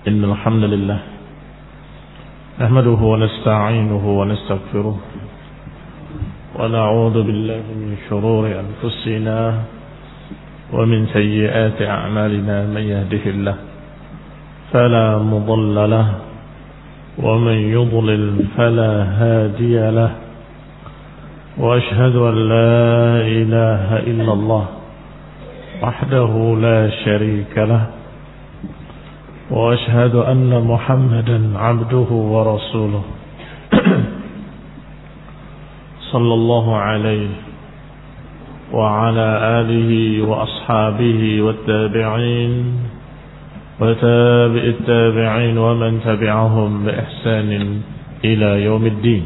إن الحمد لله نحمده ونستعينه ونستغفره ونعوذ بالله من شرور أنفسنا ومن سيئات أعمالنا. من يهده الله فلا مضل له ومن يضلل فلا هادي له، وأشهد أن لا إله إلا الله وحده لا شريك له، وأشهد أن محمدا عبده ورسوله صلى الله عليه وعلى آله وأصحابه والتابعين وتابع التابعين ومن تبعهم بإحسان إلى يوم الدين.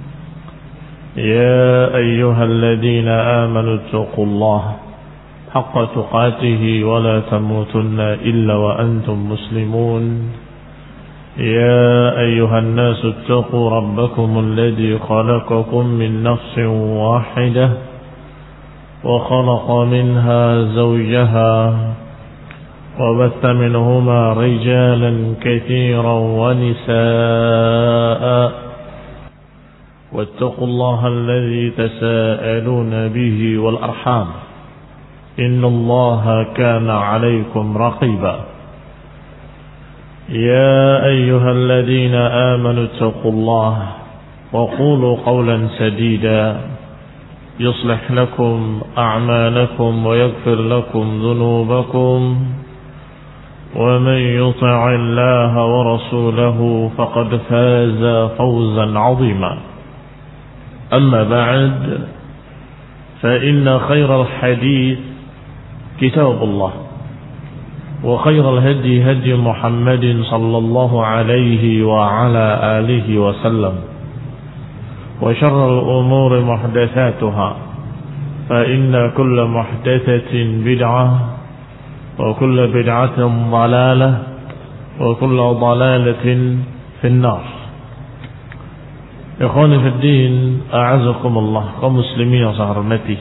يا أيها الذين آمنوا اتقوا الله حق تقاته ولا تموتن إلا وأنتم مسلمون. يا أيها الناس اتقوا ربكم الذي خلقكم من نفس واحدة وخلق منها زوجها وبث منهما رجالا كثيرا ونساء، واتقوا الله الذي تساءلون به والأرحام إن الله كان عليكم رقيبا. يا أيها الذين آمنوا اتقوا الله وقولوا قولا سديدا يصلح لكم أعمالكم ويغفر لكم ذنوبكم، ومن يطع الله ورسوله فقد فاز فوزا عظيما. أما بعد، فإن خير الحديث كتاب الله، وخير الهدي هدي محمد صلى الله عليه وعلى آله وسلم، وشر الأمور محدثاتها، فإن كل محدثة بدعة وكل بدعة ضلالة وكل ضلالة في النار. Ikhwani fi din, a'azakumullah, kaum muslimin yang saya hormati.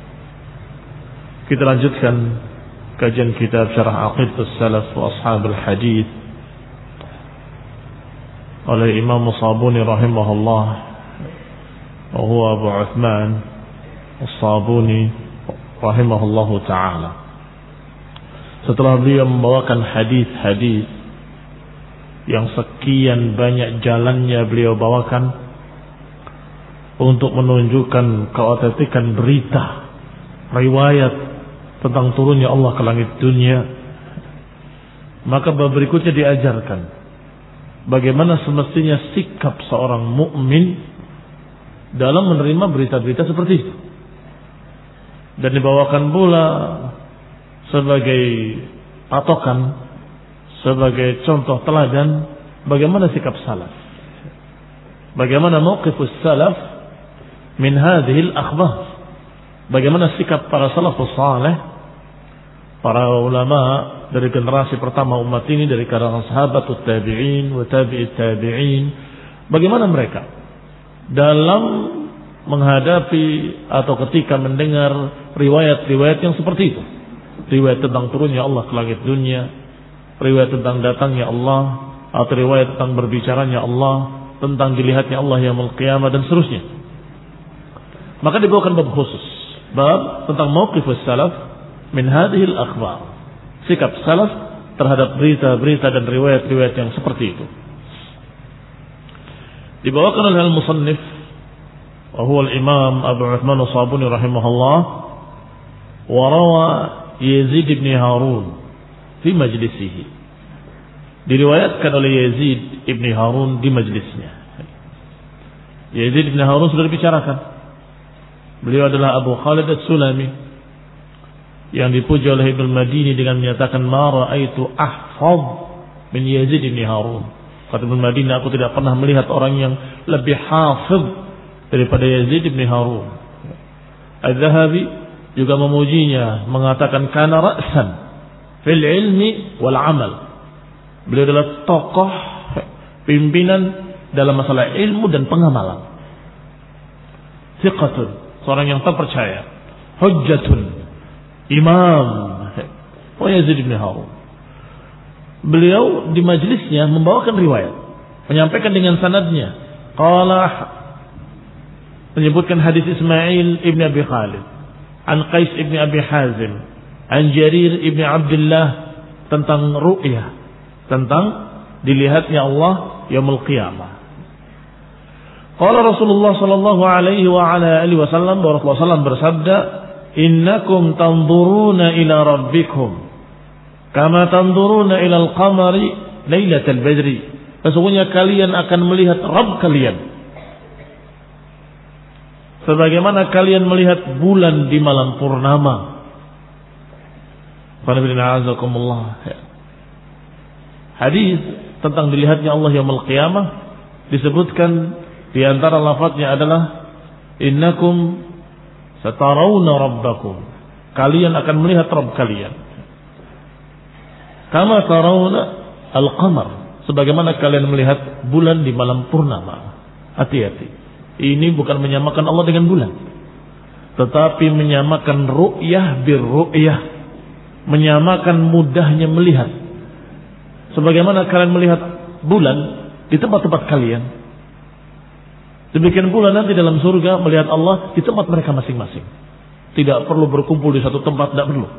Kita lanjutkan kajian kitab Syarah Aqidatus Salaf wa Ashabul Hadits oleh Imam Sabuni rahimahullah, wa huwa Abu Uthman As-Sabuni rahimahullahu taala. Setelah beliau membawakan hadis-hadis yang sekian banyak jalannya beliau bawakan untuk menunjukkan keautentikan berita, riwayat tentang turunnya Allah ke langit dunia, maka bab berikutnya diajarkan bagaimana semestinya sikap seorang mukmin dalam menerima berita-berita seperti itu. Dan dibawakan pula sebagai patokan, sebagai contoh teladan bagaimana sikap salaf, bagaimana mauqifus salaf min hadhil akhbar, bagaimana sikap para salafus saleh, para ulama dari generasi pertama umat ini, dari kalangan sahabat tabi'in wa tabi'it tabi'in, bagaimana mereka dalam menghadapi atau ketika mendengar riwayat-riwayat yang seperti itu, riwayat tentang turunnya Allah ke langit dunia, riwayat tentang datangnya Allah, atau riwayat tentang berbicaranya Allah, tentang dilihatnya Allah yaumul qiyamah dan seterusnya. Maka dibawakan bab khusus, bab tentang mauqifus salaf min hadhil akhbar, sikap salaf terhadap berita-berita dan riwayat-riwayat yang seperti itu. Dibawakan oleh al-musannif wa huwa al-imam Abu Uthman As-Sabuni rahimahullah, wa rawa Yazid ibn Harun fi majlisihi, diriwayatkan oleh Yazid ibn Harun di majlisnya. Yazid ibn Harun sudah dibicarakan. Beliau adalah Abu Khalid As-Sulami yang dipuji oleh Ibnu Madini dengan menyatakan ma ra'aitu ahfaz min Yazid ibn Harun. Kata Ibnu Madini, aku tidak pernah melihat orang yang lebih hafidh daripada Yazid ibn Harun. Al-Dhahabi juga memujinya, mengatakan kana ra'san fil ilmi wal amal. Beliau adalah tokoh pimpinan dalam masalah ilmu dan pengamalan. Thiqatun, seorang yang terpercaya. Hujjatun, imam. Yazid bin Harun. beliau di majlisnya membawakan riwayat, menyampaikan dengan sanadnya. Qala, menyebutkan hadis Ismail ibn Abi Khalid, an Qais ibn Abi Hazim, an Jarir ibn Abdullah, tentang ru'yah, tentang dilihatnya Allah yaumul qiyamah. Qala Rasulullah sallallahu alaihi wa ala alihi wasallam, Rasulullah sallallahu bersabda, innakum tanzuruna ila rabbikum kama tanzuruna ila al-qamari lailatal badri. Sesungguhnya kalian akan melihat Rabb kalian sebagaimana kalian melihat bulan di malam purnama. Hadis tentang dilihatnya Allah yaumul qiyamah disebutkan di antara lafadznya adalah innakum satarawna rabbakum, kalian akan melihat Rabb kalian kama tarawna al-qamar, sebagaimana kalian melihat bulan di malam purnama. Hati-hati, ini bukan menyamakan Allah dengan bulan, tetapi menyamakan ru'yah bir-ru'yah, menyamakan mudahnya melihat. Sebagaimana kalian melihat bulan di tempat-tempat kalian, demikian pula nanti dalam surga melihat Allah di tempat mereka masing-masing. Tidak perlu berkumpul di satu tempat, tidak perlu.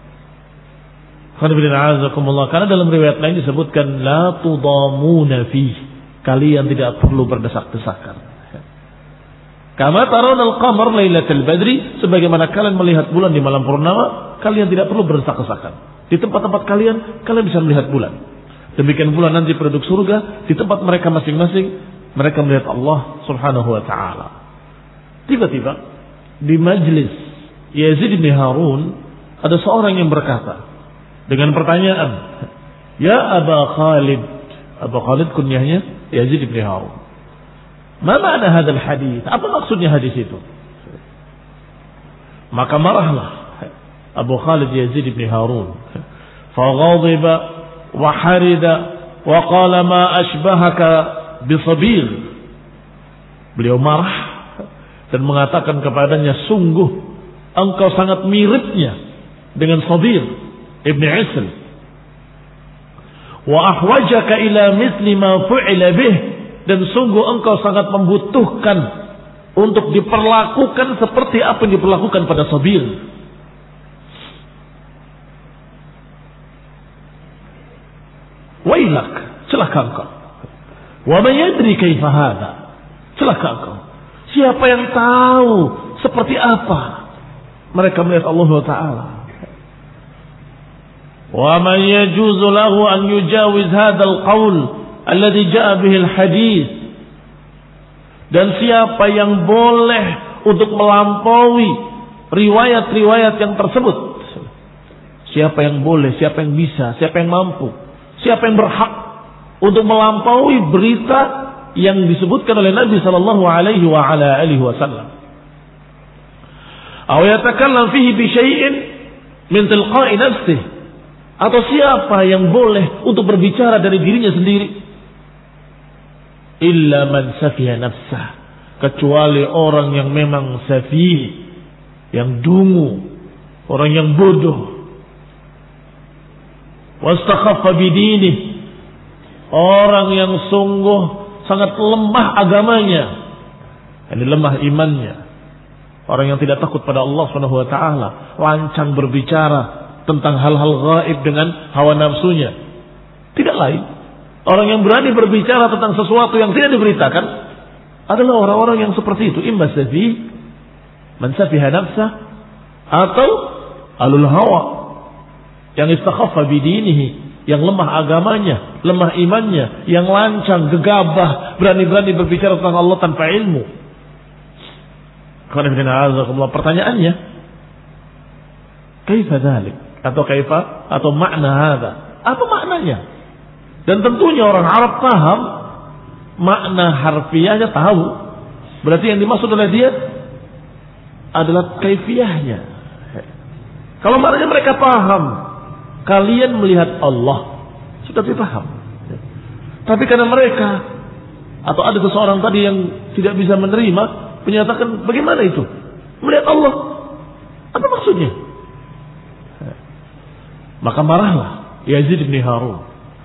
Karena dalam riwayat lain disebutkan la tudamuna fi, kalian tidak perlu berdesak-desakan. Kama tarawna al-qamar lailatal badri, sebagaimana kalian melihat bulan di malam purnama, kalian tidak perlu berdesak-desakan. Di tempat-tempat kalian bisa melihat bulan. Demikian pula nanti penduduk surga di tempat mereka masing-masing, mereka melihat Allah Subhanahu wa taala. Tiba-tiba di majlis Yazid bin Harun ada seorang yang berkata dengan pertanyaan, "Ya Aba Khalid." Aba Khalid kunyahnya Yazid bin Harun. "Ma ma'na hadzal hadits?" Apa maksudnya hadis itu? Maka marahlah Abu Khalid Yazid bin Harun. Faghadiba wa harida wa qala ma ashbahaka bisabir. Beliau marah dan mengatakan kepadanya, sungguh engkau sangat miripnya dengan Sabir ibn Isl. Wa ahwajaka ila misli ma fu'ila bih, dan sungguh engkau sangat membutuhkan untuk diperlakukan seperti apa yang diperlakukan pada Sabir. Wailak, celaka engkau. Wa man yadri kaifa hadha, celaka engkau. Siapa yang tahu seperti apa mereka melihat Allah Taala. Wa man yajuzu lahu an yujawiz hadzal qaul alladhi jaa bihi al-hadits, dan siapa yang boleh untuk melampaui riwayat-riwayat yang tersebut. Siapa yang boleh, siapa yang bisa, siapa yang mampu, siapa yang berhak untuk melampaui berita yang disebutkan oleh Nabi sallallahu alaihi wa ala alihi wasallam. Aw yatakallam fihi bi syai'in min tilqa'i nafsihi, atau siapa yang boleh untuk berbicara dari dirinya sendiri. Illa man safiha nafsah, kecuali orang yang memang safih, yang dungu, orang yang bodoh. Wastakhaffa bidinih, orang yang sungguh sangat lemah agamanya, ini lemah imannya, orang yang tidak takut pada Allah Subhanahu wa taala, lancang berbicara tentang hal-hal gaib dengan hawa nafsunya. Tidak lain, orang yang berani berbicara tentang sesuatu yang tidak diberitakan adalah orang-orang yang seperti itu, imma safi, man safiha nafsah, atau alul hawa, yang istakhaffa bidinihi, yang lemah agamanya, lemah imannya, yang lancang, gegabah, berani-berani berbicara tentang Allah tanpa ilmu. Pertanyaannya, kaifa dzalik? Atau makna hadza? Apa maknanya? Dan tentunya orang Arab paham makna harfiahnya, tahu. Berarti yang dimaksud oleh dia adalah kaifiyahnya. Kalau maknanya mereka paham, kalian melihat Allah, sudah dipaham. Tapi karena mereka atau ada seseorang tadi yang tidak bisa menerima, menyatakan bagaimana itu? Melihat Allah, apa maksudnya? Maka marahlah Yazid bin Harun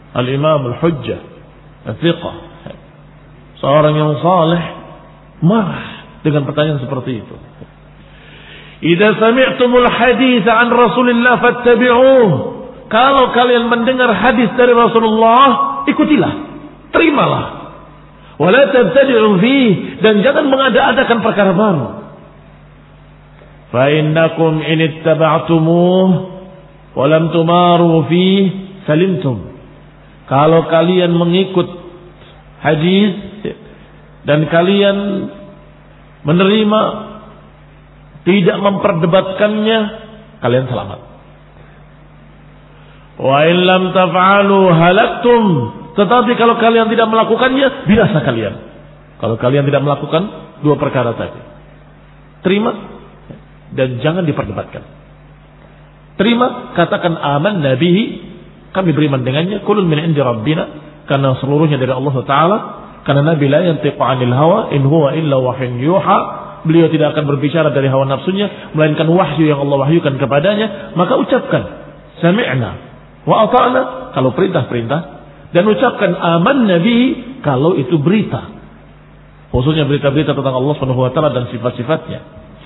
Al-Imam Al-Hujjah, Al-Thiqah, seorang yang saleh, marah dengan pertanyaan seperti itu. Idza sami'tumul hadits an Rasulillah fattabi'uh. Kalau kalian mendengar hadis dari Rasulullah, ikutilah, terimalah. Wala tabtadi'u fihi, dan jangan mengada-adakan perkara baru. Fa innakum in ittaba'tumuh wa lam tumaru fihi salimtum. Kalau kalian mengikut hadis dan kalian menerima, tidak memperdebatkannya, kalian selamat. Wa in lam taf'alu halaktum. Tetapi kalau kalian tidak melakukannya, binasa kalian. Kalau kalian tidak melakukan dua perkara tadi, terima dan jangan diperdebatkan. Terima, katakan aman nabihi, kami beriman dengannya, kulun min indi rabbina, karena seluruhnya dari Allah Ta'ala. Karena Nabi la yantiqu 'anil hawa in huwa illa wahyun yuha. Beliau tidak akan berbicara dari hawa nafsunya, melainkan wahyu yang Allah wahyukan kepadanya. Maka ucapkan sami'na wa ata'na kalau perintah-perintah, dan ucapkan aman nabi kalau itu berita, khususnya berita-berita tentang Allah Subhanahu wa taala dan sifat-sifatnya.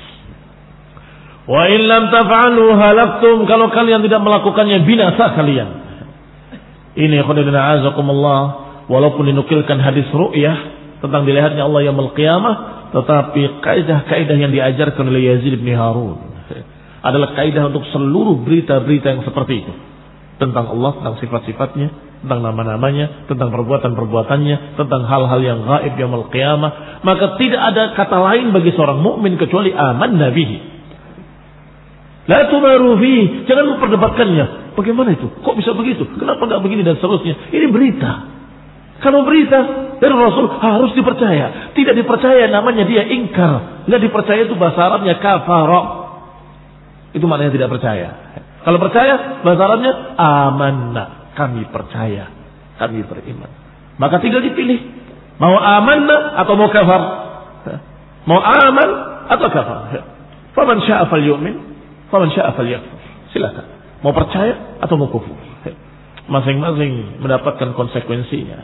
Wa in lam taf'alu halaktum, kalau kalian tidak melakukannya, binasa kalian. Ini khonidina azakumullah, walaupun dinukilkan hadis ru'yah tentang dilihatnya Allah yaumul qiyamah, tetapi kaidah-kaidah yang diajarkan oleh Yazid bin Harun adalah kaidah untuk seluruh berita-berita yang seperti itu, tentang Allah, tentang sifat-sifatnya, tentang nama-namanya, tentang perbuatan-perbuatannya, tentang hal-hal yang gaib yaumul qiyamah. Maka tidak ada kata lain bagi seorang mukmin kecuali aman nabihi. La tumaru fi, jangan memperdebatkannya. Bagaimana itu? Kok bisa begitu? Kenapa enggak begini dan seterusnya? Ini berita. Kalau berita dari Rasul harus dipercaya. Tidak dipercaya namanya dia ingkar. Enggak dipercaya itu bahasa Arabnya kafara. Itu maknanya tidak percaya. Kalau percaya bahasa Arabnya amanna, kami percaya, kami beriman. Maka tinggal dipilih, mau amanna atau mau kafar. Mau aman atau kafar. Faman syaa falyu'min, faman syaa falyakfur. Silakan. Mau percaya atau mau kufur. Masing-masing mendapatkan konsekuensinya.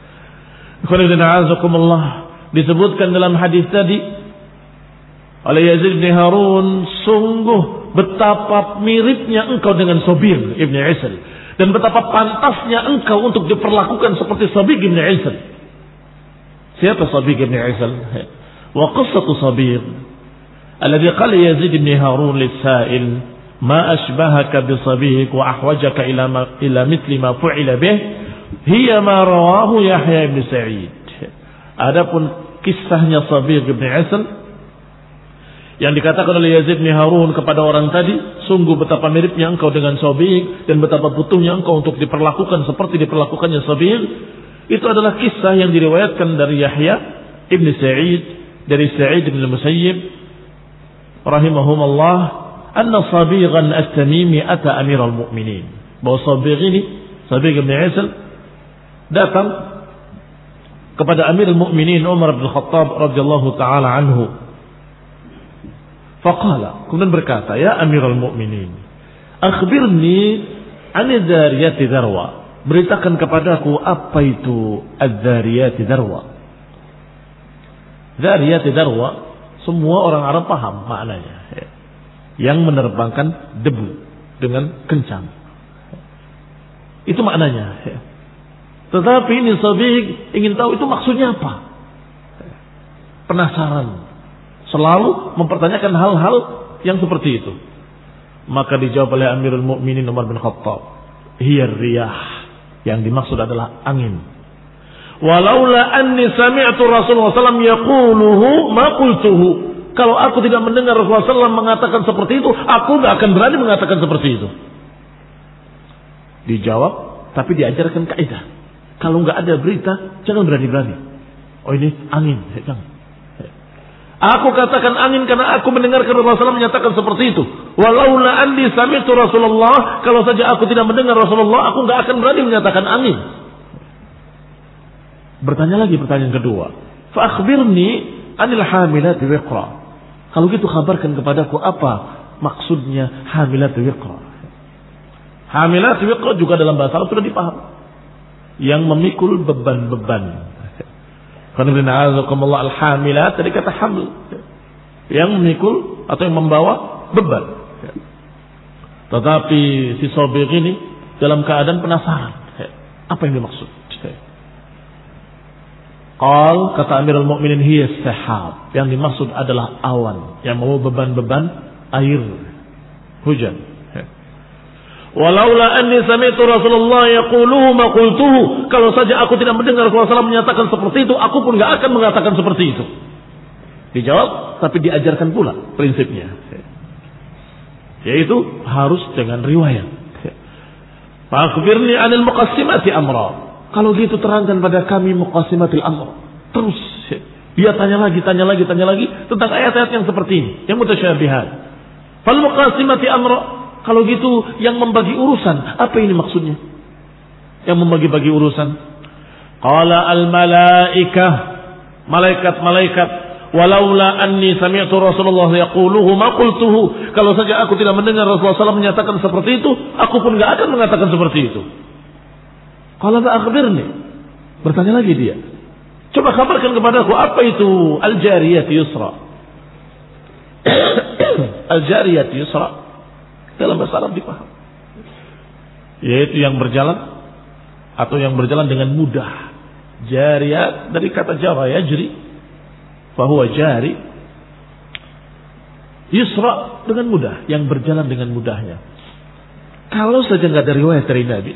Disebutkan dalam hadis tadi oleh Yazid bin Harun, sungguh betapa miripnya engkau dengan Sabir ibn Isl, dan betapa pantasnya engkau untuk diperlakukan seperti Sabir ibn Isl. Siapa Sabir ibn Isl? Wa qissatu Sabir alladhi qala Yazid bin Harun lis-sa'il ma ashbahaka bi Sabik wa ahwajaka ila mithli ma fu'ila bih hiya ma rawahu Yahya ibn Sa'id. Adapun kisahnya Sabir ibn Isl yang dikatakan oleh Yazid bin Harun kepada orang tadi, sungguh betapa miripnya engkau dengan Sabir dan betapa butuhnya engkau untuk diperlakukan seperti diperlakukannya Sabir. Itu adalah kisah yang diriwayatkan dari Yahya ibn Sa'id, dari Sa'id bin Musayyib rahimahumullah, anna Sabiran at-Tamimi ata Amirul Mu'minin. Bahwa Sabir ini, Sabir bin Isl, datang kepada Amirul Mu'minin Umar bin Khattab radhiyallahu taala anhu. Faqala, kemudian berkata, ya Amirul Mu'minin, akhbirni an dzariyati darwa. Beritakan kepadaku apa itu ad-dzariyati darwa. Dzariyati darwa, semua orang Arab paham maknanya. Yang menerbangkan debu dengan kencang. Itu maknanya. Tetapi ini Sabiq ingin tahu itu maksudnya apa. Penasaran. Selalu mempertanyakan hal-hal yang seperti itu. Maka dijawab oleh Amirul Mu'minin Umar bin Khattab, hiya riyah, yang dimaksud adalah angin. Walaula anni sami'tu Rasulullah SAW yaquluhu ma qultuhu. Kalau aku tidak mendengar Rasulullah SAW mengatakan seperti itu, aku gak akan berani mengatakan seperti itu. Dijawab, tapi diajarkan kaidah. Kalau gak ada berita, jangan berani-berani. Oh ini angin, jangan. Aku katakan angin karena aku mendengarkan Rasulullah SAW menyatakan seperti itu. Walaula anni sami'tu Rasulullah, kalau saja aku tidak mendengar Rasulullah, aku gak akan berani menyatakan angin. Bertanya lagi pertanyaan kedua. Fa akhbirni anil hamilati wiqra. Kalau gitu kabarkan kepadaku apa maksudnya hamilati wiqra. Hamilati wiqra juga dalam bahasa Arab sudah dipaham. yang memikul beban-beban. Al-hamilat tadi kata hamil, yang memikul atau yang membawa beban. Tetapi si Sabiq ini dalam keadaan penasaran, apa yang dimaksud? Kata Amirul Mukminin, hiya sahab, yang dimaksud adalah awan yang membawa beban-beban air hujan. Walaula anni sami'tu Rasulullah yaquluhu ma qultuhu, kalau saja aku tidak mendengar Rasulullah SAW menyatakan seperti itu, aku pun enggak akan mengatakan seperti itu. Dijawab, tapi diajarkan pula prinsipnya, yaitu harus dengan riwayat. Fa'akhbirni 'anil muqassimati amra, kalau gitu terangkan pada kami muqassimatil amr. Terus dia tanya lagi tentang ayat-ayat yang seperti ini, yang mutasyabihat. Fal muqassimati amra, kalau gitu yang membagi urusan, apa ini maksudnya? Yang membagi-bagi urusan. Qala al malaikah, malaikat-malaikat, walaula anni sami'tu Rasulullah yaquluhu ma qultuhu, kalau saja aku tidak mendengar Rasulullah SAW menyatakan seperti itu, aku pun enggak akan mengatakan seperti itu. Qala fa akhbirni, bertanya lagi dia, coba kabarkan kepadaku apa itu al-jariyat yusra. Al-jariyat yusra dalam bahasa Arab dipaham, yaitu yang berjalan atau yang berjalan dengan mudah. Jariyat dari kata jara yajri, fahuwa jari. Yusra dengan mudah, yang berjalan dengan mudahnya. Kalau saja nggak ada riwayat dari Nabi,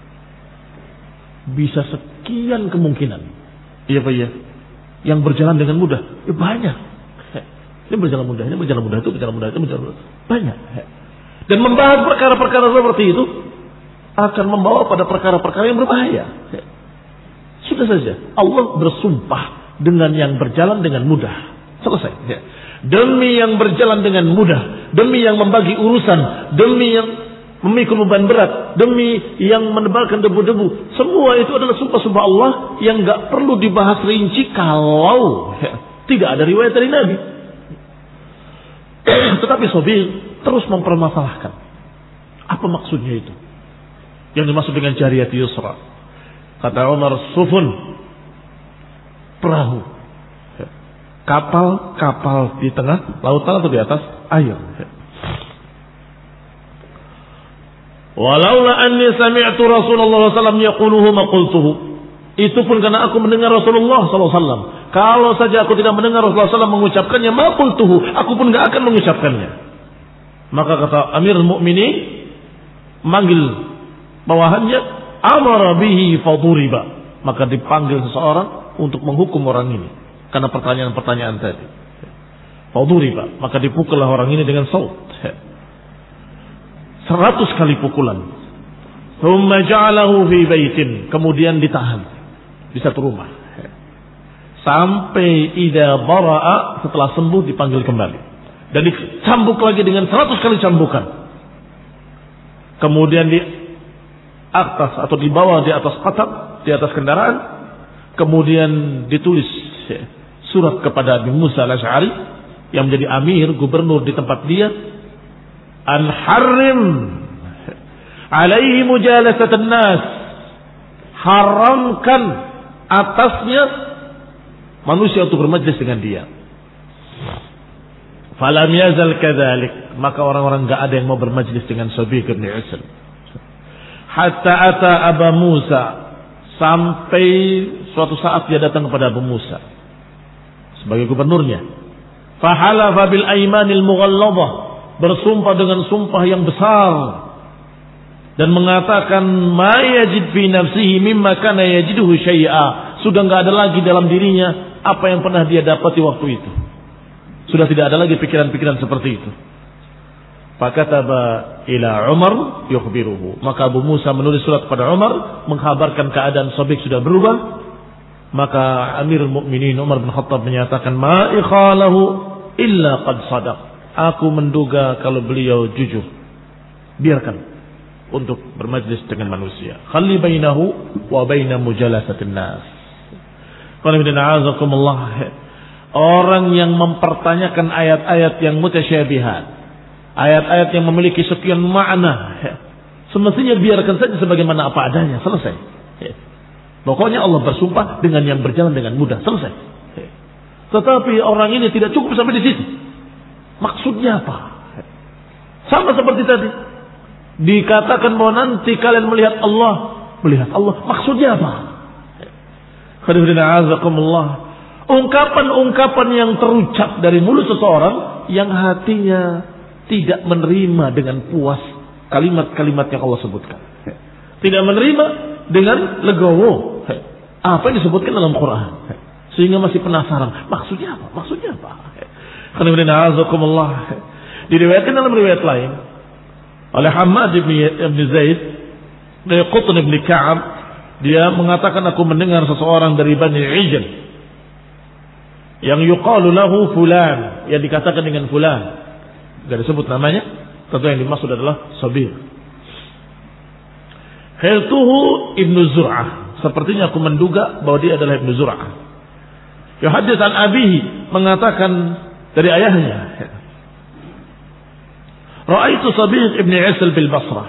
bisa sekian kemungkinan. Iya Pak ya, yang berjalan dengan mudah, ya banyak. Ini berjalan mudah, ini berjalan mudah, itu berjalan mudah, itu berjalan mudah, banyak. Dan membahas perkara-perkara seperti itu akan membawa pada perkara-perkara yang berbahaya. Sudah saja Allah bersumpah dengan yang berjalan dengan mudah. Selesai. Demi yang berjalan dengan mudah, demi yang membagi urusan, demi yang memikul beban berat, demi yang menebalkan debu-debu, semua itu adalah sumpah-sumpah Allah yang gak perlu dibahas rinci kalau tidak ada riwayat dari Nabi. Tetapi Sabiq terus mempermasalahkan apa maksudnya itu yang dimaksud dengan jariyat yusra. Kata Umar, sufun, perahu, kapal di tengah lautan atau di atas air. Walaula anni sami'tu Rasulullah SAW yaquluhu ma qultuhu, itu pun karena aku mendengar Rasulullah SAW. Kalau saja aku tidak mendengar Rasulullah SAW mengucapkannya, ma qultuhu, aku pun enggak akan mengucapkannya. Maka kata Amirul Mukminin, manggil bawahannya, amara bihi faduriba, maka dipanggil seseorang untuk menghukum orang ini karena pertanyaan-pertanyaan tadi. Faduriba, maka dipukullah orang ini dengan saut, 100 kali pukulan. Thumma ja'alahu fi baitin, kemudian ditahan di satu rumah sampai idza bara'a, setelah sembuh dipanggil kembali dan dicambuk lagi dengan 100 kali cambukan. Kemudian di atas atau dibawa di atas qatab, di atas kendaraan, kemudian ditulis surat kepada Abu Musa al-Asy'ari yang menjadi amir, gubernur di tempat dia, an harrim alaihi mujalasatan nas, haramkan atasnya manusia untuk bermajlis dengan dia. Falam yazal kadzalik, maka orang-orang enggak ada yang mau bermajlis dengan Sabiq bin Usail. Hatta ata Abu Musa, sampai suatu saat dia datang kepada Abu Musa sebagai gubernurnya. Fahalafa bil aimanil mughalladhah, bersumpah dengan sumpah yang besar dan mengatakan ma yajid fi nafsihi mimma kana yajiduhu syai'a, sudah enggak ada lagi dalam dirinya apa yang pernah dia dapati waktu itu. Sudah tidak ada lagi pikiran-pikiran seperti itu. Fakataba ila Umar yukhbiruhu, maka Abu Musa menulis surat kepada Umar mengkhabarkan keadaan Sabiq sudah berubah. Maka Amirul Mukminin Umar bin Khattab menyatakan, ma ikhalahu illa qad sadaq, aku menduga kalau beliau jujur, biarkan untuk bermajlis dengan manusia. Khalli bainahu wa baina mujalasatin nas. Orang yang mempertanyakan ayat-ayat yang mutasyabihat, ayat-ayat yang memiliki sekian makna, semestinya biarkan saja sebagaimana apa adanya, selesai. Pokoknya Allah bersumpah dengan yang berjalan dengan mudah. Selesai. Tetapi orang ini tidak cukup sampai di situ. Maksudnya apa? Sama seperti tadi. Dikatakan bahwa nanti kalian melihat Allah. Melihat Allah. Maksudnya apa? Ungkapan-ungkapan yang terucap dari mulut seseorang yang hatinya tidak menerima dengan puas kalimat-kalimat yang Allah sebutkan. Tidak menerima dengan legowo. Apa yang disebutkan dalam Quran. Sehingga masih penasaran. Maksudnya apa? Maksudnya apa? Diriwayatkan dalam riwayat lain oleh Hammad ibn Zaid dari Qutn ibn Ka'ab, dia mengatakan aku mendengar seseorang dari Bani Ijl yang yuqalu lahu fulan, yang dikatakan dengan fulan, tidak disebut namanya, tentu yang dimaksud adalah Sabir. Haltuhu Ibnu Zur'ah, sepertinya aku menduga bahwa dia adalah Ibnu Zur'ah. Yuhaddits an abihi, mengatakan dari ayahnya, Ra'aitu Sabir ibn Isl bil Basrah.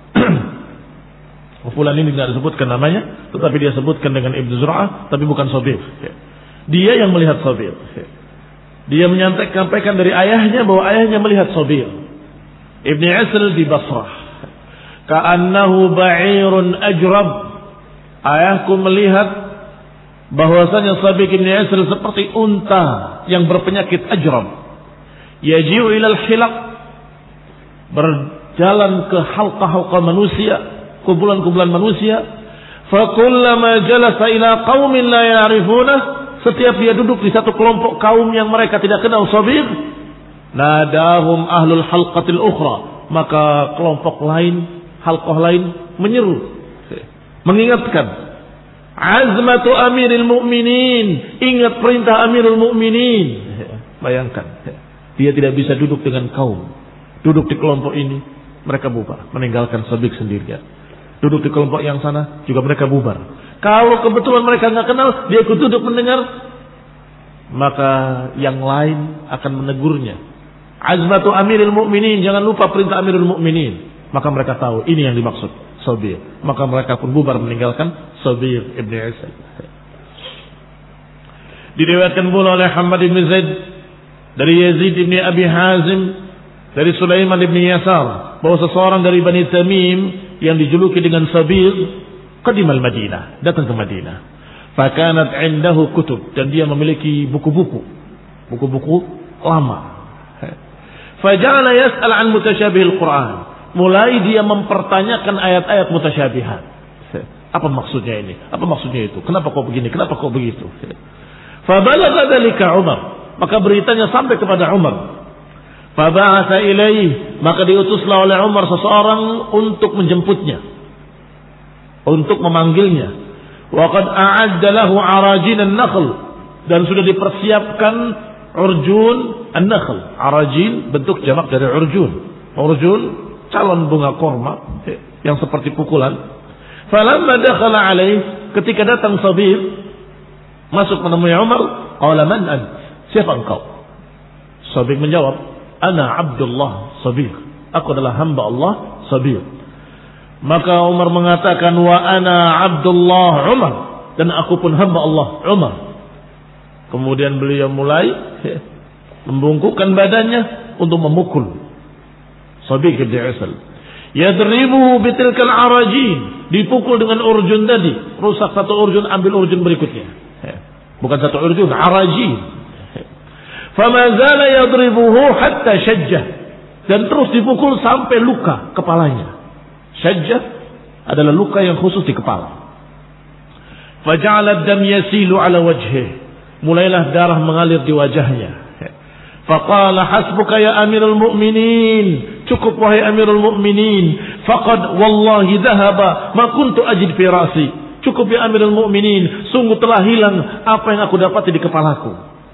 Fulan ini tidak disebutkan namanya, tetapi dia sebutkan dengan Ibnu Zur'ah, tapi bukan Sabir. Dia yang melihat Sabir. Dia menyampaikan dari ayahnya bahwa ayahnya melihat Sabir Ibn Isl di Basrah. Ka'annahu ba'irun ajrab. Ayahku melihat bahwasanya Sabir Ibn Isl seperti unta yang berpenyakit ajrab. Yaji'u ilal hilaq, berjalan ke halqa-halqa manusia, kumpulan-kumpulan manusia. Fakullama jalasa ila qaumin la ya'rifunah, setiap dia duduk di satu kelompok kaum yang mereka tidak kenal Sabir, nadahum ahlul halqatil ukhra, maka kelompok lain, halqah lain menyeru, mengingatkan, azmatu amiril mu'minin, ingat perintah amirul mu'minin. Bayangkan, dia tidak bisa duduk dengan kaum. Duduk di kelompok ini, mereka bubar, meninggalkan Sabir sendirian. Duduk di kelompok yang sana, juga mereka bubar. Kalau kebetulan mereka nggak kenal, dia ikut duduk mendengar, maka yang lain akan menegurnya. Azmatu amiril mu'minin, jangan lupa perintah amirul mu'minin. Maka mereka tahu ini yang dimaksud Sabir. Maka mereka pun bubar meninggalkan Sabir ibn Isl. Diriwayatkan pula oleh Hammad ibn Zaid dari Yazid ibn Abi Hazim dari Sulaiman ibn Yasar bahwa seseorang dari Bani Tamim yang dijuluki dengan Sabir qadimal Madinah, datang ke Madinah. Fakanat indahu kutub, dan dia memiliki buku-buku lama. Faja'ala yas'al an mutasyabihil Quran, mulai dia mempertanyakan ayat-ayat mutasyabihat. Apa maksudnya ini? Apa maksudnya itu? Kenapa kok begini? Kenapa kok begitu? Fabalagha dzalika Umar, maka beritanya sampai kepada Umar. Faba'atha ilaih, maka diutuslah oleh Umar seseorang untuk menjemputnya, untuk memanggilnya. Wa qad a'adda lahu arajin an-nakhl, dan sudah dipersiapkan urjun an-nakhl. Arajin bentuk jamak dari urjun. Urjun calon bunga korma yang seperti pukulan. Falamma dakhala alaih, ketika datang Sabir masuk menemui Umar, qala man ant? Siapa engkau? Sabir menjawab, ana Abdullah Sabir, aku adalah hamba Allah Sabir. Maka Umar mengatakan, wa ana Abdullah Umar, dan aku pun hamba Allah Umar. Kemudian beliau mulai membungkukkan badannya untuk memukul Sabir bin Isl. Yadribuhu bitilkal arajin, dipukul dengan urjun tadi, rusak satu urjun, ambil urjun berikutnya. Bukan satu urjun, arajin. Fama zala yadribuhu hatta syajjah, dan terus dipukul sampai luka kepalanya. Syajjah adalah luka yang khusus di kepala. Faja'ala ad-dam yasilu ala wajhih, mulailah darah mengalir di wajahnya. Faqala hasbuka ya amirul mu'minin, cukup wahai amirul mu'minin. Faqad wallahi dhahaba ma kuntu ajid fi ra'si, cukup ya amirul mu'minin, sungguh telah hilang apa yang aku dapati di kepalaku.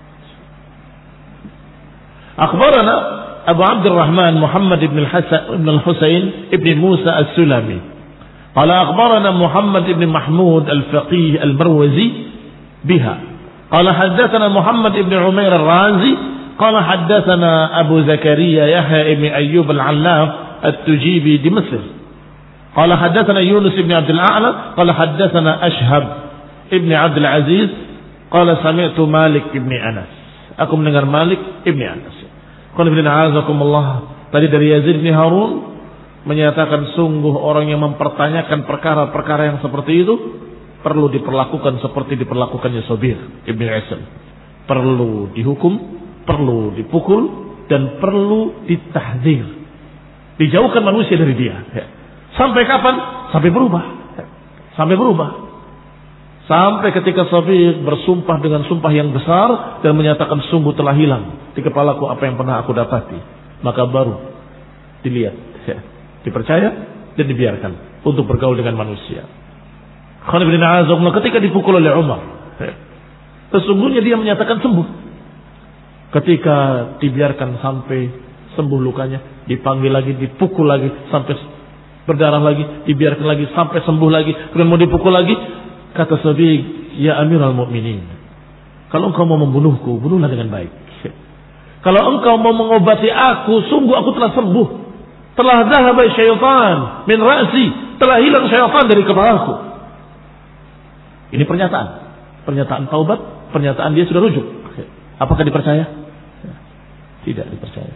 Akhbarana Abu Abdurrahman Muhammad ibn al-Husayn ibn Musa al-Sulami. Qala akhbarana Muhammad ibn Mahmud al-Faqih al-Marwazi biha. Qala haddathana Muhammad ibn Umair al-Razi. Qala haddathana Abu Zakaria Yahya ibn Ayyub al-Allaf at-Tujibi di Mesir. Qala haddathana Yunus ibn Abdul A'la. Qala haddathana Ashhab ibni Abdul Aziz qala sami'tu Malik ibni Anas. Aku mendengar Malik ibni Anas. Qul inna a'azakumullah. Tadi dari Yazid bin Harun menyatakan sungguh orang yang mempertanyakan perkara-perkara yang seperti itu perlu diperlakukan seperti diperlakukannya Sabir ibn Isam. Perlu dihukum, perlu dipukul, dan perlu ditahdzir. Dijauhkan manusia dari dia. Sampai kapan? Sampai berubah. Sampai berubah. Sampai ketika Sabir bersumpah dengan sumpah yang besar dan menyatakan sungguh telah hilang di kepalaku apa yang pernah aku dapati. Maka baru dilihat, dipercaya dan dibiarkan untuk bergaul dengan manusia. Ketika dipukul oleh Umar, sesungguhnya dia menyatakan sembuh. Ketika dibiarkan sampai sembuh lukanya, dipanggil lagi, dipukul lagi sampai berdarah lagi, dibiarkan lagi sampai sembuh lagi, kemudian mau dipukul lagi. Kata Sabiq, ya Amirul Mukminin, kalau engkau mau membunuhku, bunuhlah dengan baik. Kalau engkau mau mengobati aku, sungguh aku telah sembuh. Telah dhahaba syaitan min ra'si, telah hilang syaitan dari kepalaku. Ini pernyataan taubat, pernyataan dia sudah rujuk. Apakah dipercaya? Tidak dipercaya.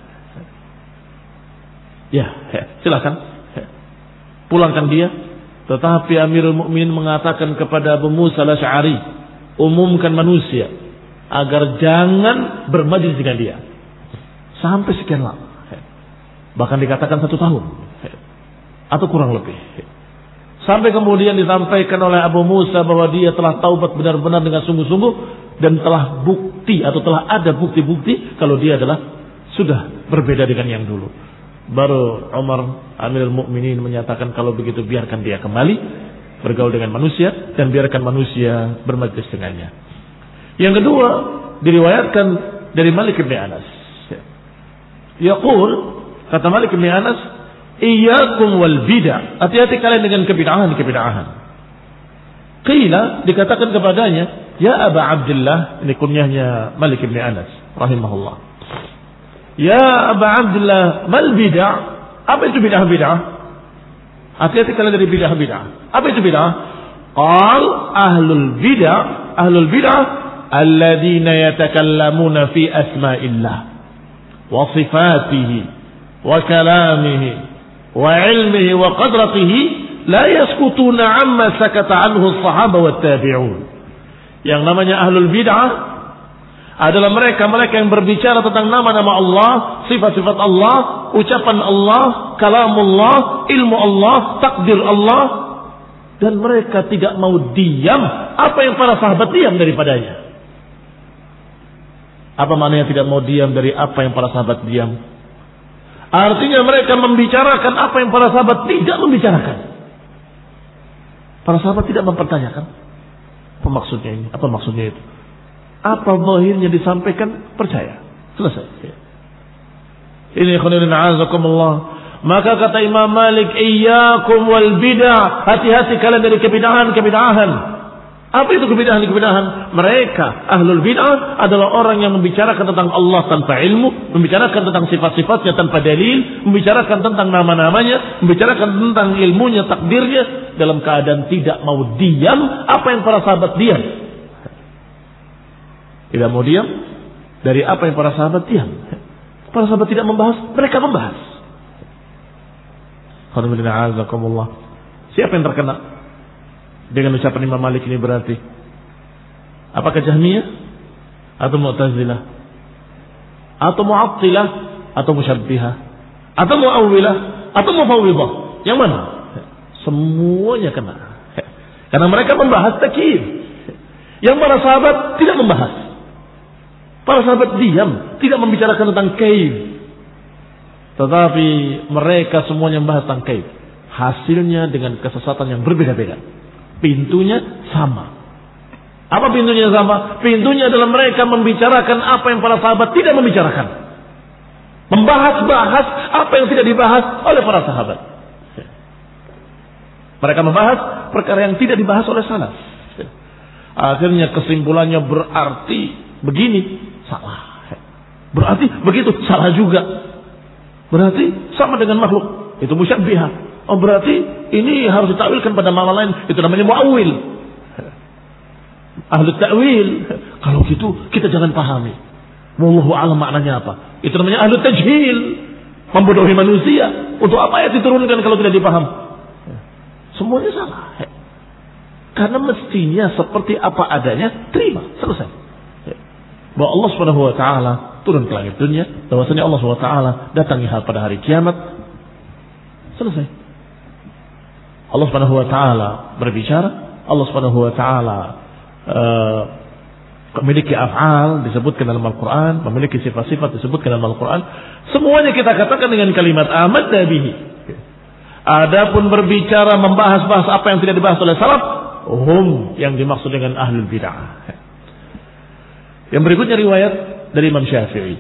Ya, silakan. Pulangkan dia. Tetapi Amirul Mukminin mengatakan kepada Abu Musa al-Asy'ari, umumkan manusia agar jangan bermajlis dengan dia sampai sekian lama. Bahkan dikatakan 1 tahun atau kurang lebih. Sampai kemudian disampaikan oleh Abu Musa bahwa dia telah taubat benar-benar dengan sungguh-sungguh dan telah bukti atau telah ada bukti-bukti kalau dia adalah sudah berbeda dengan yang dulu. Baru Umar Amirul Mukminin menyatakan kalau begitu biarkan dia kembali bergaul dengan manusia dan biarkan manusia bermajlis dengannya. Yang kedua diriwayatkan dari Malik bin Anas. Yaqul, kata Malik bin Anas, iyyakum wal bid'ah. Hati-hati kalian dengan kebid'ahan. Qila, dikatakan kepadanya, ya Aba Abdullah, ini kunyahnya Malik bin Anas rahimahullah. Ya Aba Abdullah, mal bid'ah? Apa itu bid'ah? Hati-hati kalian dari bid'ah. Apa itu bid'ah? Qal ahlul bid'ah alladzina yatakallamuna fi asma'illah wa sifatihi wa kalamihi wa ilmihi wa qadratihi la yaskutuna amma sakata anhu as-sahaba wat tabi'un. Yang namanya ahlul bid'ah adalah mereka yang berbicara tentang nama-nama Allah, sifat-sifat Allah, ucapan Allah, kalamullah, ilmu Allah, takdir Allah, dan mereka tidak mau diam apa yang para sahabat diam daripadanya. Apa maknanya tidak mau diam dari apa yang para sahabat diam? Artinya mereka membicarakan apa yang para sahabat tidak membicarakan. Para sahabat tidak mempertanyakan apa maksudnya ini, apa maksudnya itu. Apa zahirnya disampaikan, percaya. Selesai. Ini khairin a'azakumullah. Maka kata Imam Malik, iyyakum wal bid'ah. Hati-hati kalian dari kebid'ahan. Apa itu kebid'ahan? Mereka ahlul bid'ah adalah orang yang membicarakan tentang Allah tanpa ilmu, membicarakan tentang sifat-sifatnya tanpa dalil, membicarakan tentang nama-namanya, membicarakan tentang ilmunya, takdirnya, dalam keadaan tidak mau diam apa yang para sahabat diam. Tidak mau diam dari apa yang para sahabat diam. Para sahabat tidak membahas, mereka membahas. Siapa yang terkena dengan ucapan Imam Malik ini berarti? Apakah Jahmiyah atau Mu'tazilah atau Mu'attilah atau Musyabbihah atau Mu'awwilah atau Mufawwidah? Yang mana? Semuanya kena. Karena mereka membahas takyif. Yang para sahabat tidak membahas. Para sahabat diam, tidak membicarakan tentang kaif. Tetapi mereka semuanya membahas tentang kaif. Hasilnya dengan kesesatan yang berbeda-beda. Pintunya sama. Apa pintunya sama? Pintunya adalah mereka membicarakan apa yang para sahabat tidak membicarakan. Membahas-bahas apa yang tidak dibahas oleh para sahabat. Mereka membahas perkara yang tidak dibahas oleh salaf. Akhirnya kesimpulannya berarti begini. Salah. Berarti begitu, salah juga. Berarti sama dengan makhluk. Itu musyabbihah. Oh berarti ini harus ditakwilkan pada makna lain. Itu namanya mu'awwil. Ahli ta'wil. Kalau gitu kita jangan pahami. Wallahu a'lam maknanya apa. Itu namanya ahli tajhil. Membodohi manusia. Untuk apa ayat diturunkan kalau tidak dipaham? Semuanya salah. Karena mestinya seperti apa adanya, terima, selesai. Bahwa Allah Subhanahu wa taala turun ke langit dunia, bahwasanya Allah Subhanahu wa taala datangi pada hari kiamat, selesai. Allah Subhanahu wa taala berbicara, Allah Subhanahu wa taala memiliki af'al disebutkan dalam Al-Qur'an, memiliki sifat-sifat disebutkan dalam Al-Qur'an. Semuanya kita katakan dengan kalimat amanna bihi. Adapun berbicara membahas-bahas apa yang tidak dibahas oleh salaf, yang dimaksud dengan ahlul bid'ah. Yang berikutnya riwayat dari Imam Syafi'i.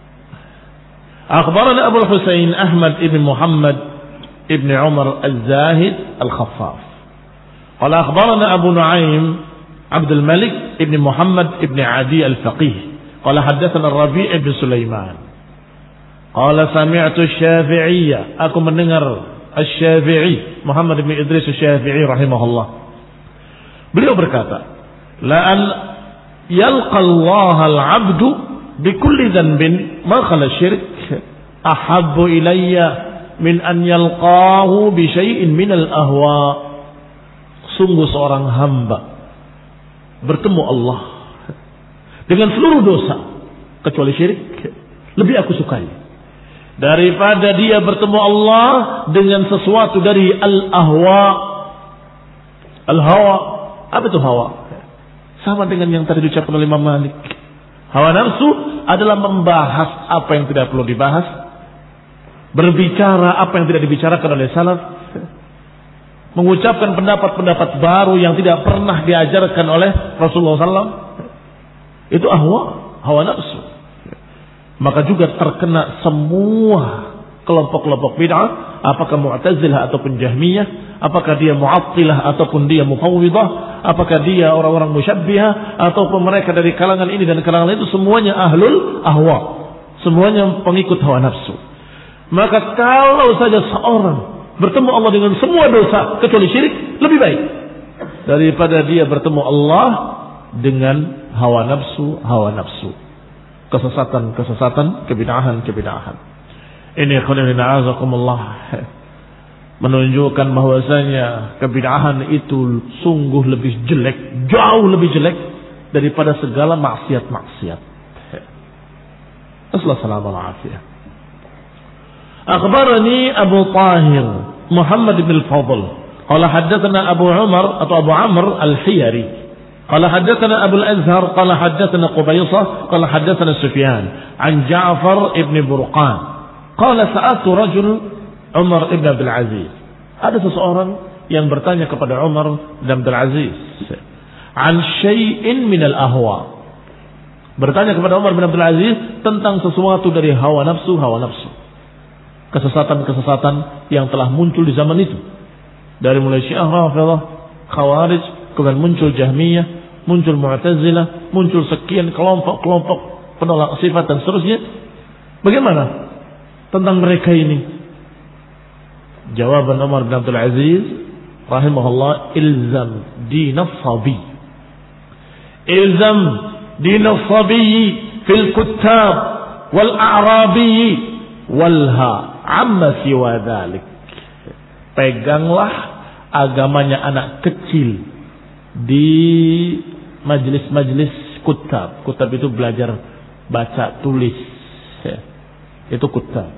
Akhbarana Abu Husain Ahmad ibn Muhammad ibn Umar al-Zahid al-Khaffaf. Qala akhbarana Abu Nuaim Abdul Malik ibn Muhammad ibn Adi al-Faqih. Qala haddatsana Rabi' ibn Sulaiman. Qala sami'tu Syafi'iyya. Aku mendengar Asy-Syafi'i, Muhammad ibn Idris Asy-Syafi'i rahimahullah. Beliau berkata, la an yalqa Allah al-'abdu bi kulli dhanbin ma khala syirk ahabbu ilayya min an yalqahu bi syai'in min al-ahwa. Sungguh seorang hamba bertemu Allah dengan seluruh dosa kecuali syirik lebih aku sukai daripada dia bertemu Allah dengan sesuatu dari al-ahwa. Al-hawa, apa itu hawa? Sama dengan yang tadi diucapkan oleh Imam Malik. Hawa nafsu adalah membahas apa yang tidak perlu dibahas, berbicara apa yang tidak dibicarakan oleh salaf, mengucapkan pendapat-pendapat baru yang tidak pernah diajarkan oleh Rasulullah SAW. Itu hawa nafsu. Maka juga terkena semua kelompok-kelompok bid'ah, apakah Mu'tazilah ataupun Jahmiyah, apakah dia Mu'attilah ataupun dia Mufawwidah, apakah dia orang-orang Musyabbihah ataupun mereka dari kalangan ini dan kalangan itu, semuanya ahlul ahwa, semuanya pengikut hawa nafsu. Maka kalau saja seorang bertemu Allah dengan semua dosa kecuali syirik, lebih baik daripada dia bertemu Allah dengan hawa nafsu, kesesatan, kebid'ahan. Ini khonirina azakumullah menunjukkan bahwasanya kebid'ahan itu sungguh lebih jelek, jauh lebih jelek daripada segala maksiat-maksiat. Assalamualaikum warahmatullahi wabarakatuh. Akhbarani Abu Tahir Muhammad bin Al-Fadl qala haddatsana Abu Umar atau Abu Amr Al-Hiyari qala haddatsana Abu Al-Azhar qala haddatsana Qubaysah qala haddatsana Sufyan an Ja'far ibn Burqan qala sa'atu rajul Umar ibn Abdul Aziz. Ada seseorang yang bertanya kepada Umar bin Abdul Aziz an syai'in min al-ahwa, bertanya kepada Umar bin Abdul Aziz tentang sesuatu dari hawa nafsu, kesesatan-kesesatan yang telah muncul di zaman itu, dari mulai Syiah, Rafidhah, Khawarij, kemudian muncul Jahmiyah, muncul Mu'tazilah, muncul sekian kelompok-kelompok penolak sifat dan seterusnya. Bagaimana tentang mereka ini? Jawaban Umar bin Abdul Aziz rahimahullah, ilzam dinas sabi, ilzam dinas sabi fil kuttab wal a'rabi walha amma siwa dhalik. Peganglah agamanya anak kecil di majlis-majlis kutab. Kutab itu belajar baca tulis, itu kutab.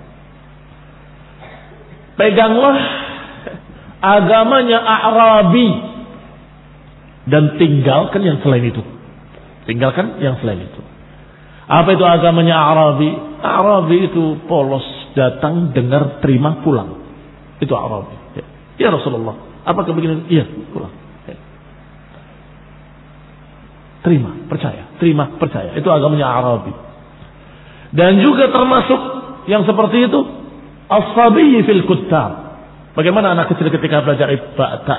Peganglah agamanya A'rabi dan tinggalkan yang selain itu. Apa itu agamanya A'rabi? A'rabi itu polos, datang, dengar, terima, pulang. Itu A'rabi. Ya Rasulullah, apakah begini? Iya, pulang. Terima, percaya. Itu agamanya A'rabi. Dan juga termasuk yang seperti itu as-sabiy fil kuttab. Bagaimana anak kecil ketika belajar ibadah?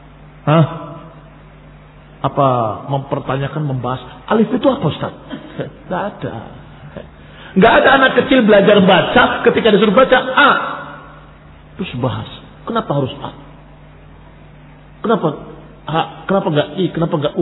Apa mempertanyakan, membahas alif itu apa, Ustaz? Enggak ada. Enggak ada anak kecil belajar baca ketika disuruh baca A terus bahas. Kenapa harus A? Kenapa H? Kenapa enggak I? Kenapa enggak U?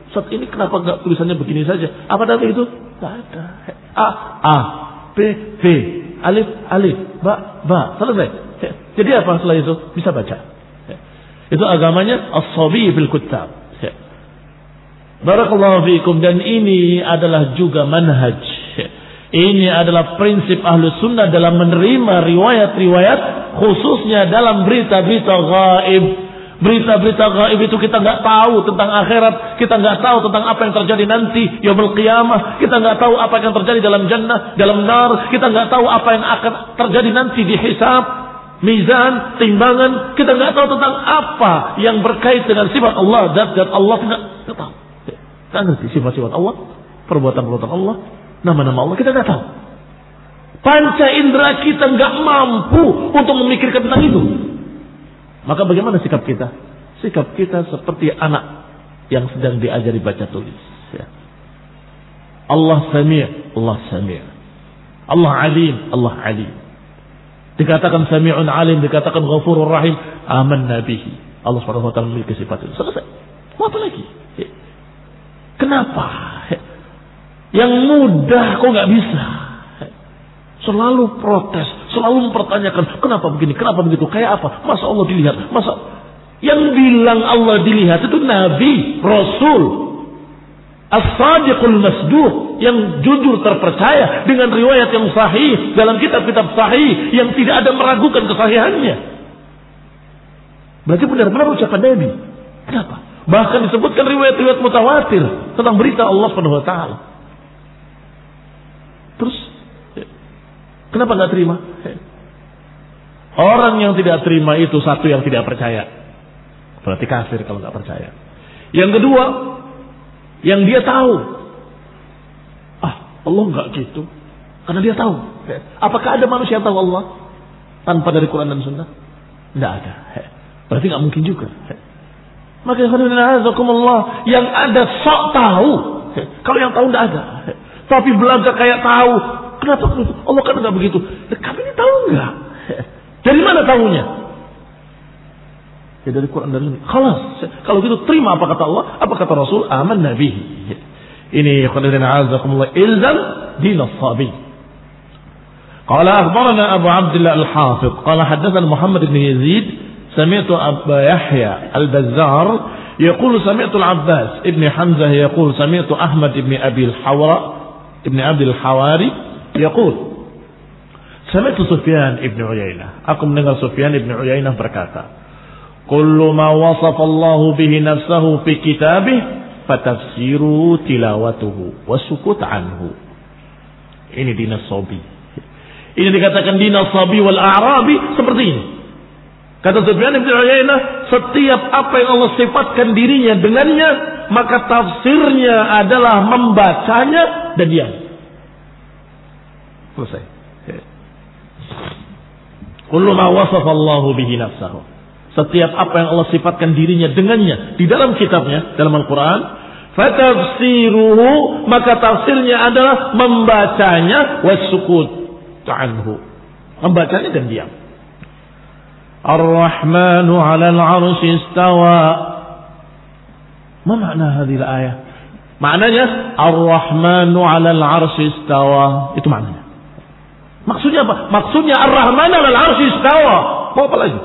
Ustaz ini kenapa enggak tulisannya begini saja? Apa tadi itu? Enggak ada. A, B, B, alif, alif, ba, selesai. Jadi apa setelah itu? Bisa baca. Itu agamanya as-sabi bil kuttab. Barakallahu fiikum. Dan ini adalah juga manhaj. Ini adalah prinsip Ahlus Sunnah dalam menerima riwayat-riwayat, khususnya dalam berita-berita gaib. Berita-berita gaib itu kita nggak tahu tentang akhirat, kita nggak tahu tentang apa yang terjadi nanti yaumul qiyamah, kita nggak tahu apa yang terjadi dalam jannah, dalam nar, kita nggak tahu apa yang akan terjadi nanti di hisab, mizan, timbangan, kita nggak tahu tentang apa yang berkait dengan sifat Allah, zat Allah, nggak tahu. Nggak ngerti sifat-sifat Allah, perbuatan-perbuatan Allah, nama-nama Allah, kita nggak tahu. Panca indera kita nggak mampu untuk memikirkan tentang itu. Maka bagaimana sikap kita? Sikap kita seperti anak yang sedang diajari baca tulis. Ya. Allah Sami', Allah Sami'. Allah Alim, Allah Alim. Dikatakan Sami'un Alim, dikatakan Ghafurur Rahim, amanna bihi. Allah Subhanahu wa taala memiliki sifat itu. Selesai. Mau apa lagi? Ya. Kenapa? Ya. Yang mudah kok nggak bisa? Selalu protes, selalu mempertanyakan kenapa begini, kenapa begitu, kayak apa, masa Allah dilihat, masa yang bilang Allah dilihat itu Nabi, Rasul, As-Sadiqul Masduq, yang jujur terpercaya dengan riwayat yang sahih dalam kitab-kitab sahih yang tidak ada meragukan kesahihannya. Berarti benar-benar ucapan Nabi. Kenapa? Bahkan disebutkan riwayat-riwayat mutawatir tentang berita Allah Subhanahu wa taala. Terus kenapa nggak terima? Orang yang tidak terima itu satu yang tidak percaya. Berarti kafir kalau nggak percaya. Yang kedua, yang dia tahu. Allah nggak gitu. Karena dia tahu. Apakah ada manusia yang tahu Allah tanpa dari Quran dan Sunnah? Nggak ada. Berarti nggak mungkin juga. Maka yang ada sok tahu. Kalau yang tahu nggak ada. Tapi belajar kayak tahu. Kenapa begitu? Allah kan nggak begitu. Kami ini tahu nggak? Dari mana tahunya? Ya dari Quran dan Sunnah. Kalau gitu terima apa kata Allah, apa kata Rasul, aman Nabi. Ini khairin azakumullah ilzam din as-sabi. Qala akhbarana Abu Abdullah al-Hafiz qala hadatsana Muhammad bin Yazid sami'tu Abu Yahya al-Bazzar yaqulu sami'tu al-Abbas ibn Hamzah yaqulu sami'tu Ahmad ibn Abi al-Hawra ibn Abi al-Hawari yaqul sami'tu Sufyan ibn Uyainah, aku mendengar Sufyan ibn Uyainah berkata, kullu ma wasafa Allah bihi nafsahu fi kitabih fatafsiru tilawatuhu wasukut anhu. Ini dinas sabi. Ini dikatakan dinas sabi wal a'rabi seperti ini. Kata Sufyan ibn Uyainah, setiap apa yang Allah sifatkan dirinya dengannya, maka tafsirnya adalah membacanya dan diam. Selesai. Kullu ma wasafa Allah bihi nafsahu. Setiap apa yang Allah sifatkan dirinya dengannya di dalam kitabnya, dalam Al-Quran, fatafsiruhu, maka tafsirnya adalah membacanya wasukut anhu, membacanya dan diam. Ar-Rahmanu 'alal 'arsy istawa. Ma makna hadhihi al-ayah? Maknanya Ar-Rahmanu 'alal 'arsy istawa. Itu maknanya. Maksudnya apa? Maksudnya Ar-Rahmanu 'alal 'arsy istawa. Mau apa lagi?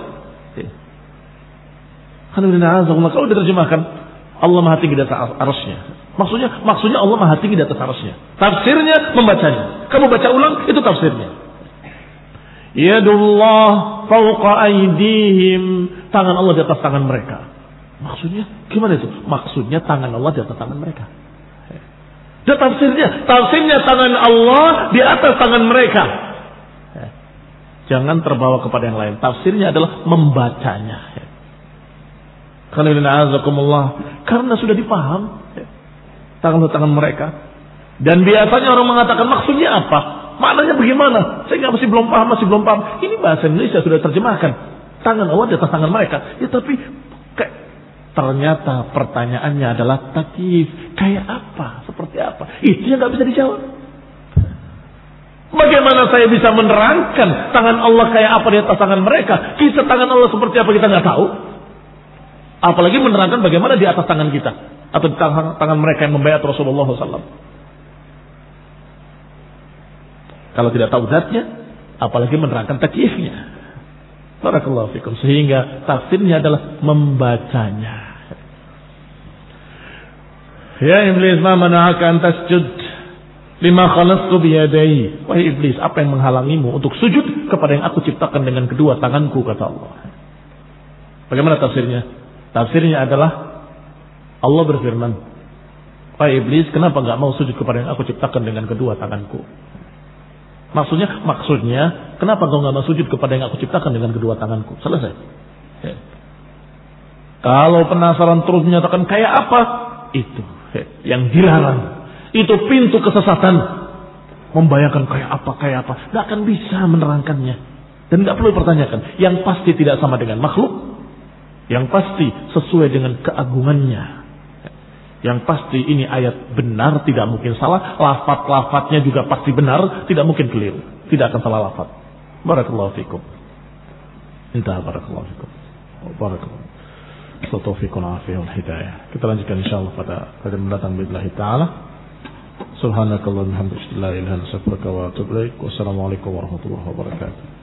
Kalau diterjemahkan Allah Maha Tinggi di atas arsy-Nya. Maksudnya Allah Maha Tinggi di atas arsy-Nya. Tafsirnya membacanya. Kamu baca ulang itu tafsirnya. Yadullah fawqa aydihim, tangan Allah di atas tangan mereka. Maksudnya gimana itu? Maksudnya tangan Allah di atas tangan mereka. Dan tafsirnya tangan Allah di atas tangan mereka. Jangan terbawa kepada yang lain. Tafsirnya adalah membacanya. Karena sudah dipaham tangan mereka. Dan biasanya orang mengatakan maksudnya apa? Maknanya bagaimana? Saya masih belum paham. Ini bahasa Indonesia sudah terjemahkan. Tangan Allah di atas tangan mereka. Ya tapi ternyata pertanyaannya adalah takyif. Kayak apa? Seperti apa? Itu yang gak bisa dijawab. Bagaimana saya bisa menerangkan tangan Allah kayak apa di atas tangan mereka? Kisah tangan Allah seperti apa kita gak tahu. Apalagi menerangkan bagaimana di atas tangan kita atau di tangan mereka yang membaiat Rasulullah SAW. Kalau tidak tahu zatnya, apalagi menerangkan takyifnya. Barakallahu fikum. Sehingga tafsirnya adalah membacanya. Ya iblis, ma mana'aka an tasjud lima khalaqtu biyadai. Wahai iblis, apa yang menghalangimu untuk sujud kepada yang aku ciptakan dengan kedua tanganku, kata Allah. Bagaimana tafsirnya? Tafsirnya adalah Allah berfirman, wahai iblis, kenapa enggak mau sujud kepada yang aku ciptakan dengan kedua tanganku? Maksudnya, kenapa kau enggak mau sujud kepada yang aku ciptakan dengan kedua tanganku? Selesai. Ya. Kalau penasaran terus menyatakan kayak apa? Itu yang dilarang. Itu pintu kesesatan. Membayangkan kayak apa. Gak akan bisa menerangkannya. Dan gak perlu pertanyakan. Yang pasti tidak sama dengan makhluk. Yang pasti sesuai dengan keagungannya. Yang pasti ini ayat benar, tidak mungkin salah. Lafaz-lafaznya juga pasti benar, tidak mungkin keliru. Tidak akan salah lafaz. Barakallahu fikum. Intah barakallahu fikum. Barakallahu. Taufiq wal afiyah wal hidayah. Kita lanjutkan insyaallah pada mendatang billahi taala. Subhanakallahumma wa bihamdika la ilaha illa anta astaghfiruka wa atubu ilaik. Wassalamualaikum warahmatullahi wabarakatuh.